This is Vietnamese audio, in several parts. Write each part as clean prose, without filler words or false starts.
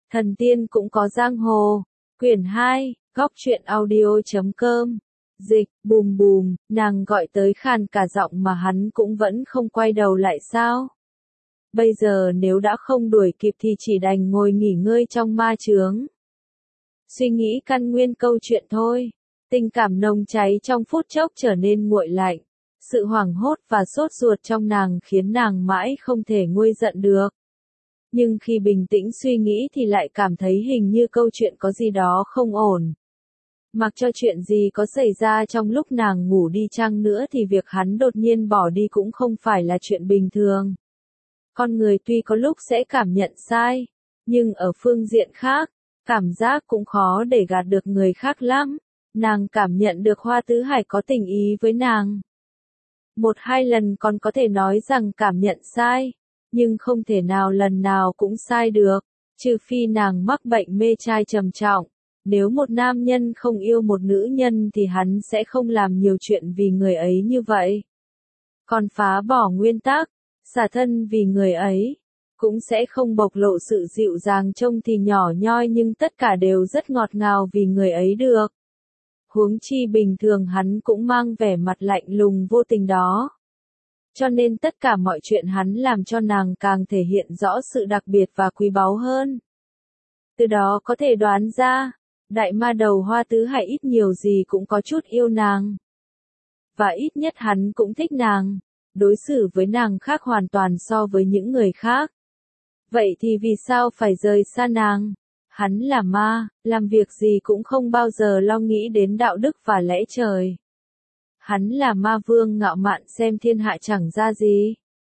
Thần tiên cũng có giang hồ. Quyển 2, góc truyện audio.com. Dịch, bùm bùm, nàng gọi tới khàn cả giọng mà hắn cũng vẫn không quay đầu lại sao? Bây giờ nếu đã không đuổi kịp thì chỉ đành ngồi nghỉ ngơi trong ma chướng. Suy nghĩ căn nguyên câu chuyện thôi. Tình cảm nồng cháy trong phút chốc trở nên nguội lạnh. Sự hoảng hốt và sốt ruột trong nàng khiến nàng mãi không thể nguôi giận được. Nhưng khi bình tĩnh suy nghĩ thì lại cảm thấy hình như câu chuyện có gì đó không ổn. Mặc cho chuyện gì có xảy ra trong lúc nàng ngủ đi chăng nữa thì việc hắn đột nhiên bỏ đi cũng không phải là chuyện bình thường. Con người tuy có lúc sẽ cảm nhận sai, nhưng ở phương diện khác, cảm giác cũng khó để gạt được người khác lắm. Nàng cảm nhận được Hoa Tứ Hải có tình ý với nàng. Một hai lần còn có thể nói rằng cảm nhận sai, nhưng không thể nào lần nào cũng sai được, trừ phi nàng mắc bệnh mê trai trầm trọng. Nếu một nam nhân không yêu một nữ nhân thì hắn sẽ không làm nhiều chuyện vì người ấy như vậy. Còn phá bỏ nguyên tắc, xả thân vì người ấy, cũng sẽ không bộc lộ sự dịu dàng trông thì nhỏ nhoi nhưng tất cả đều rất ngọt ngào vì người ấy được. Huống chi bình thường hắn cũng mang vẻ mặt lạnh lùng vô tình đó. Cho nên tất cả mọi chuyện hắn làm cho nàng càng thể hiện rõ sự đặc biệt và quý báu hơn. Từ đó có thể đoán ra, đại ma đầu Hoa Tứ Hải ít nhiều gì cũng có chút yêu nàng. Và ít nhất hắn cũng thích nàng, đối xử với nàng khác hoàn toàn so với những người khác. Vậy thì vì sao phải rời xa nàng? Hắn là ma, làm việc gì cũng không bao giờ lo nghĩ đến đạo đức và lẽ trời. Hắn là ma vương ngạo mạn xem thiên hạ chẳng ra gì.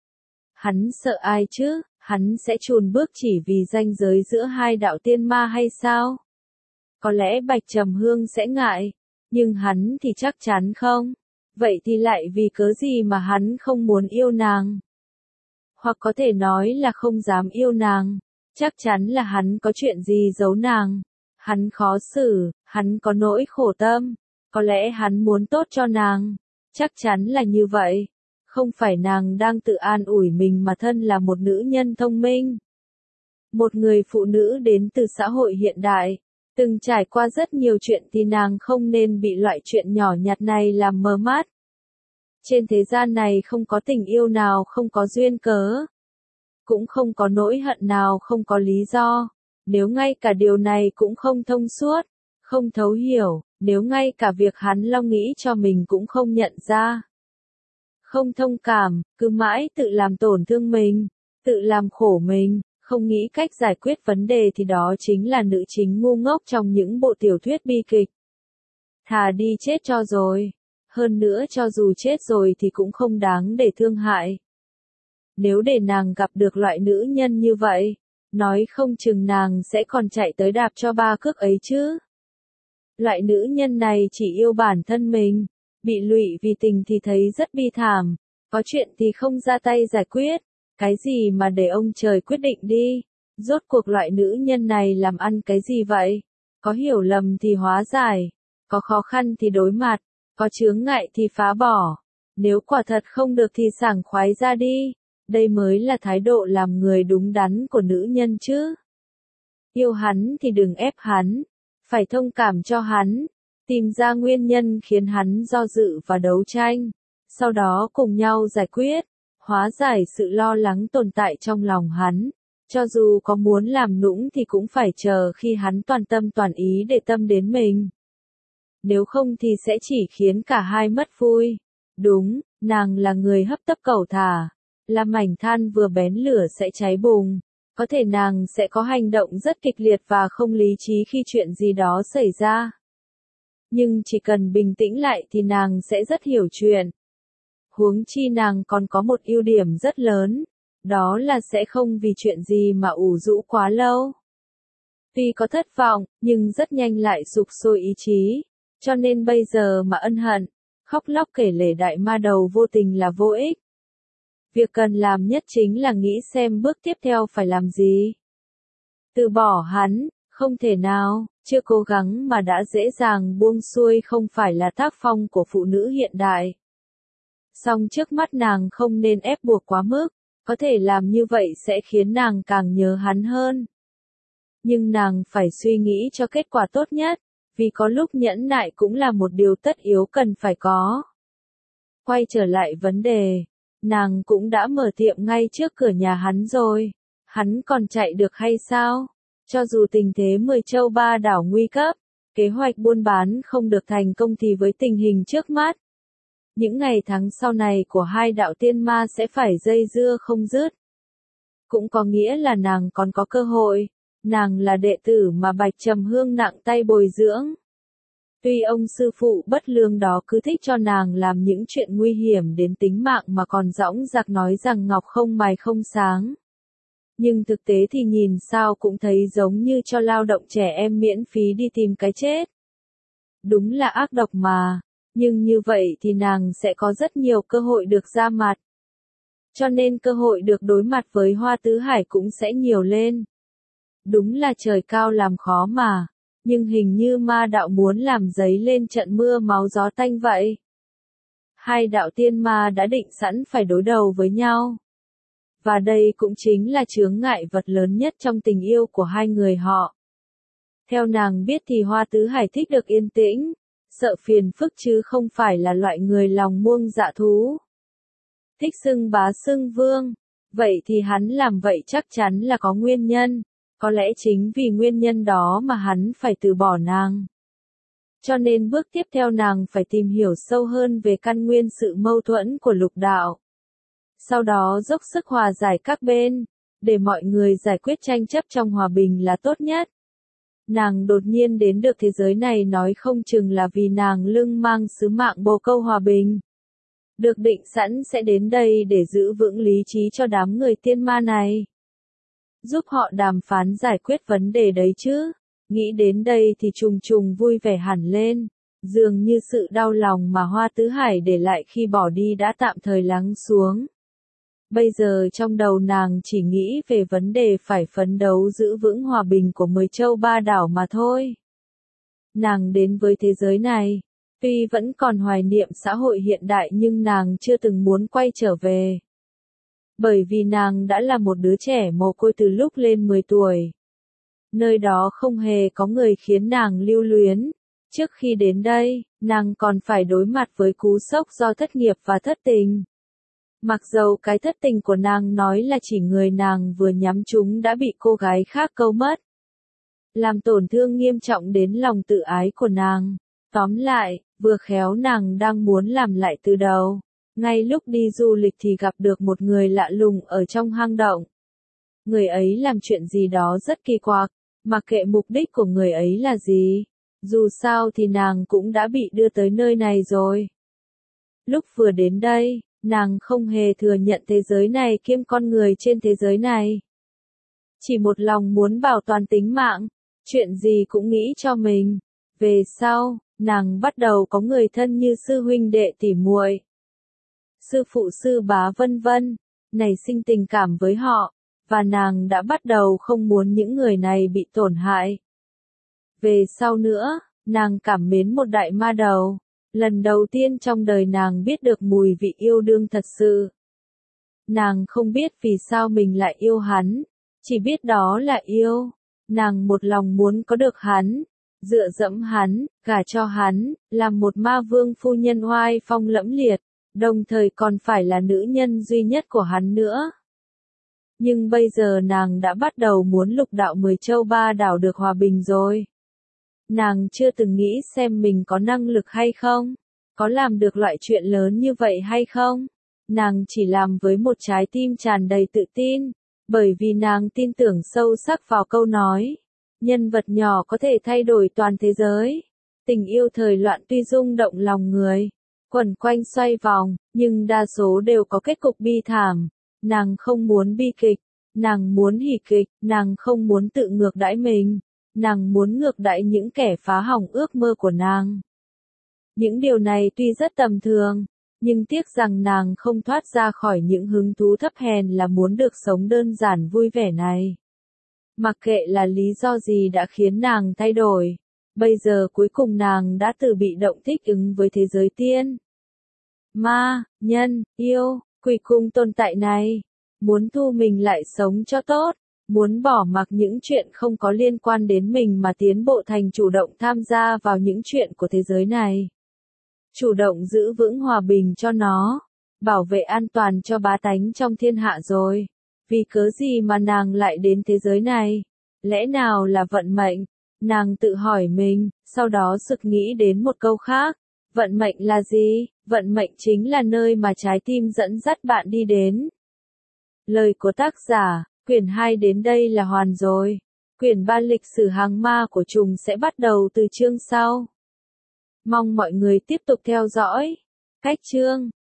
Hắn sợ ai chứ, hắn sẽ chùn bước chỉ vì ranh giới giữa hai đạo tiên ma hay sao? Có lẽ Bạch Trầm Hương sẽ ngại, nhưng hắn thì chắc chắn không. Vậy thì lại vì cớ gì mà hắn không muốn yêu nàng? Hoặc có thể nói là không dám yêu nàng. Chắc chắn là hắn có chuyện gì giấu nàng. Hắn khó xử, hắn có nỗi khổ tâm. Có lẽ hắn muốn tốt cho nàng. Chắc chắn là như vậy. Không phải nàng đang tự an ủi mình mà thân là một nữ nhân thông minh. Một người phụ nữ đến từ xã hội hiện đại. Từng trải qua rất nhiều chuyện thì nàng không nên bị loại chuyện nhỏ nhặt này làm mờ mắt. Trên thế gian này không có tình yêu nào không có duyên cớ. Cũng không có nỗi hận nào không có lý do. Nếu ngay cả điều này cũng không thông suốt, không thấu hiểu, nếu ngay cả việc hắn lo nghĩ cho mình cũng không nhận ra. Không thông cảm, cứ mãi tự làm tổn thương mình, tự làm khổ mình, không nghĩ cách giải quyết vấn đề thì đó chính là nữ chính ngu ngốc trong những bộ tiểu thuyết bi kịch. Thà đi chết cho rồi. Hơn nữa cho dù chết rồi thì cũng không đáng để thương hại. Nếu để nàng gặp được loại nữ nhân như vậy, nói không chừng nàng sẽ còn chạy tới đạp cho ba cước ấy chứ. Loại nữ nhân này chỉ yêu bản thân mình, bị lụy vì tình thì thấy rất bi thảm, có chuyện thì không ra tay giải quyết, cái gì mà để ông trời quyết định đi. Rốt cuộc loại nữ nhân này làm ăn cái gì vậy? Có hiểu lầm thì hóa giải, có khó khăn thì đối mặt, có chướng ngại thì phá bỏ. Nếu quả thật không được thì sảng khoái ra đi. Đây mới là thái độ làm người đúng đắn của nữ nhân chứ. Yêu hắn thì đừng ép hắn, phải thông cảm cho hắn, tìm ra nguyên nhân khiến hắn do dự và đấu tranh, sau đó cùng nhau giải quyết, hóa giải sự lo lắng tồn tại trong lòng hắn. Cho dù có muốn làm nũng thì cũng phải chờ khi hắn toàn tâm toàn ý để tâm đến mình. Nếu không thì sẽ chỉ khiến cả hai mất vui. Đúng, nàng là người hấp tấp cẩu thả. Là mảnh than vừa bén lửa sẽ cháy bùng. Có thể nàng sẽ có hành động rất kịch liệt và không lý trí khi chuyện gì đó xảy ra. Nhưng chỉ cần bình tĩnh lại thì nàng sẽ rất hiểu chuyện. Huống chi nàng còn có một ưu điểm rất lớn. Đó là sẽ không vì chuyện gì mà ủ rũ quá lâu. Tuy có thất vọng, nhưng rất nhanh lại sục sôi ý chí. Cho nên bây giờ mà ân hận, khóc lóc kể lể đại ma đầu vô tình là vô ích. Việc cần làm nhất chính là nghĩ xem bước tiếp theo phải làm gì. Từ bỏ hắn, không thể nào, chưa cố gắng mà đã dễ dàng buông xuôi không phải là tác phong của phụ nữ hiện đại. Song trước mắt nàng không nên ép buộc quá mức, có thể làm như vậy sẽ khiến nàng càng nhớ hắn hơn. Nhưng nàng phải suy nghĩ cho kết quả tốt nhất, vì có lúc nhẫn nại cũng là một điều tất yếu cần phải có. Quay trở lại vấn đề, nàng cũng đã mở tiệm ngay trước cửa nhà hắn rồi, hắn còn chạy được hay sao? Cho dù tình thế 10 châu 3 đảo nguy cấp, kế hoạch buôn bán không được thành công thì với tình hình trước mắt, những ngày tháng sau này của hai đạo tiên ma sẽ phải dây dưa không dứt. Cũng có nghĩa là nàng còn có cơ hội, nàng là đệ tử mà Bạch Trầm Hương nặng tay bồi dưỡng. Tuy ông sư phụ bất lương đó cứ thích cho nàng làm những chuyện nguy hiểm đến tính mạng mà còn dõng dạc nói rằng ngọc không mài không sáng. Nhưng thực tế thì nhìn sao cũng thấy giống như cho lao động trẻ em miễn phí đi tìm cái chết. Đúng là ác độc mà, nhưng như vậy thì nàng sẽ có rất nhiều cơ hội được ra mặt. Cho nên cơ hội được đối mặt với Hoa Tứ Hải cũng sẽ nhiều lên. Đúng là trời cao làm khó mà, nhưng hình như ma đạo muốn làm dấy lên trận mưa máu gió tanh vậy. Hai đạo tiên ma đã định sẵn phải đối đầu với nhau. Và đây cũng chính là chướng ngại vật lớn nhất trong tình yêu của hai người họ. Theo nàng biết thì Hoa Tứ Hải thích được yên tĩnh, sợ phiền phức chứ không phải là loại người lòng muông dạ thú. Thích xưng bá xưng vương, vậy thì hắn làm vậy chắc chắn là có nguyên nhân, có lẽ chính vì nguyên nhân đó mà hắn phải từ bỏ nàng. Cho nên bước tiếp theo nàng phải tìm hiểu sâu hơn về căn nguyên sự mâu thuẫn của lục đạo. Sau đó dốc sức hòa giải các bên, để mọi người giải quyết tranh chấp trong hòa bình là tốt nhất. Nàng đột nhiên đến được thế giới này nói không chừng là vì nàng lưng mang sứ mạng bồ câu hòa bình. Được định sẵn sẽ đến đây để giữ vững lý trí cho đám người tiên ma này. Giúp họ đàm phán giải quyết vấn đề đấy chứ. Nghĩ đến đây thì trùng trùng vui vẻ hẳn lên. Dường như sự đau lòng mà Hoa Tứ Hải để lại khi bỏ đi đã tạm thời lắng xuống. Bây giờ trong đầu nàng chỉ nghĩ về vấn đề phải phấn đấu giữ vững hòa bình của 10 châu 3 đảo mà thôi. Nàng đến với thế giới này, tuy vẫn còn hoài niệm xã hội hiện đại nhưng nàng chưa từng muốn quay trở về. Bởi vì nàng đã là một đứa trẻ mồ côi từ lúc lên 10 tuổi. Nơi đó không hề có người khiến nàng lưu luyến. Trước khi đến đây, nàng còn phải đối mặt với cú sốc do thất nghiệp và thất tình. Mặc dầu cái thất tình của nàng nói là chỉ người nàng vừa nhắm trúng đã bị cô gái khác câu mất. Làm tổn thương nghiêm trọng đến lòng tự ái của nàng. Tóm lại, vừa khéo nàng đang muốn làm lại từ đầu. Ngay lúc đi du lịch thì gặp được một người lạ lùng ở trong hang động. Người ấy làm chuyện gì đó rất kỳ quặc, mặc kệ mục đích của người ấy là gì. Dù sao thì nàng cũng đã bị đưa tới nơi này rồi. Lúc vừa đến đây, nàng không hề thừa nhận thế giới này kiêm con người trên thế giới này. Chỉ một lòng muốn bảo toàn tính mạng, chuyện gì cũng nghĩ cho mình. Về sau, nàng bắt đầu có người thân như sư huynh đệ tỉ muội, sư phụ sư bá vân vân, nảy sinh tình cảm với họ, và nàng đã bắt đầu không muốn những người này bị tổn hại. Về sau nữa, nàng cảm mến một đại ma đầu. Lần đầu tiên trong đời nàng biết được mùi vị yêu đương thật sự. Nàng không biết vì sao mình lại yêu hắn, chỉ biết đó là yêu. Nàng một lòng muốn có được hắn, dựa dẫm hắn, gả cho hắn, làm một ma vương phu nhân oai phong lẫm liệt, đồng thời còn phải là nữ nhân duy nhất của hắn nữa. Nhưng bây giờ nàng đã bắt đầu muốn lục đạo 10 châu 3 đảo được hòa bình rồi. Nàng chưa từng nghĩ xem mình có năng lực hay không, có làm được loại chuyện lớn như vậy hay không. Nàng chỉ làm với một trái tim tràn đầy tự tin, bởi vì nàng tin tưởng sâu sắc vào câu nói, nhân vật nhỏ có thể thay đổi toàn thế giới. Tình yêu thời loạn tuy rung động lòng người, quẩn quanh xoay vòng, nhưng đa số đều có kết cục bi thảm. Nàng không muốn bi kịch, nàng muốn hỉ kịch, nàng không muốn tự ngược đãi mình. Nàng muốn ngược đãi những kẻ phá hỏng ước mơ của nàng. Những điều này tuy rất tầm thường, nhưng tiếc rằng nàng không thoát ra khỏi những hứng thú thấp hèn là muốn được sống đơn giản vui vẻ này. Mặc kệ là lý do gì đã khiến nàng thay đổi, bây giờ cuối cùng nàng đã từ bị động thích ứng với thế giới tiên, ma, nhân, yêu, quỷ cùng tồn tại này. Muốn thu mình lại sống cho tốt, muốn bỏ mặc những chuyện không có liên quan đến mình mà tiến bộ thành chủ động tham gia vào những chuyện của thế giới này. Chủ động giữ vững hòa bình cho nó, bảo vệ an toàn cho bá tánh trong thiên hạ rồi. Vì cớ gì mà nàng lại đến thế giới này? Lẽ nào là vận mệnh? Nàng tự hỏi mình, sau đó sực nghĩ đến một câu khác. Vận mệnh là gì? Vận mệnh chính là nơi mà trái tim dẫn dắt bạn đi đến. Lời của tác giả, quyển 2 đến đây là hoàn rồi. Quyển 3 lịch sử hàng ma của trùng sẽ bắt đầu từ chương sau. Mong mọi người tiếp tục theo dõi. Cách chương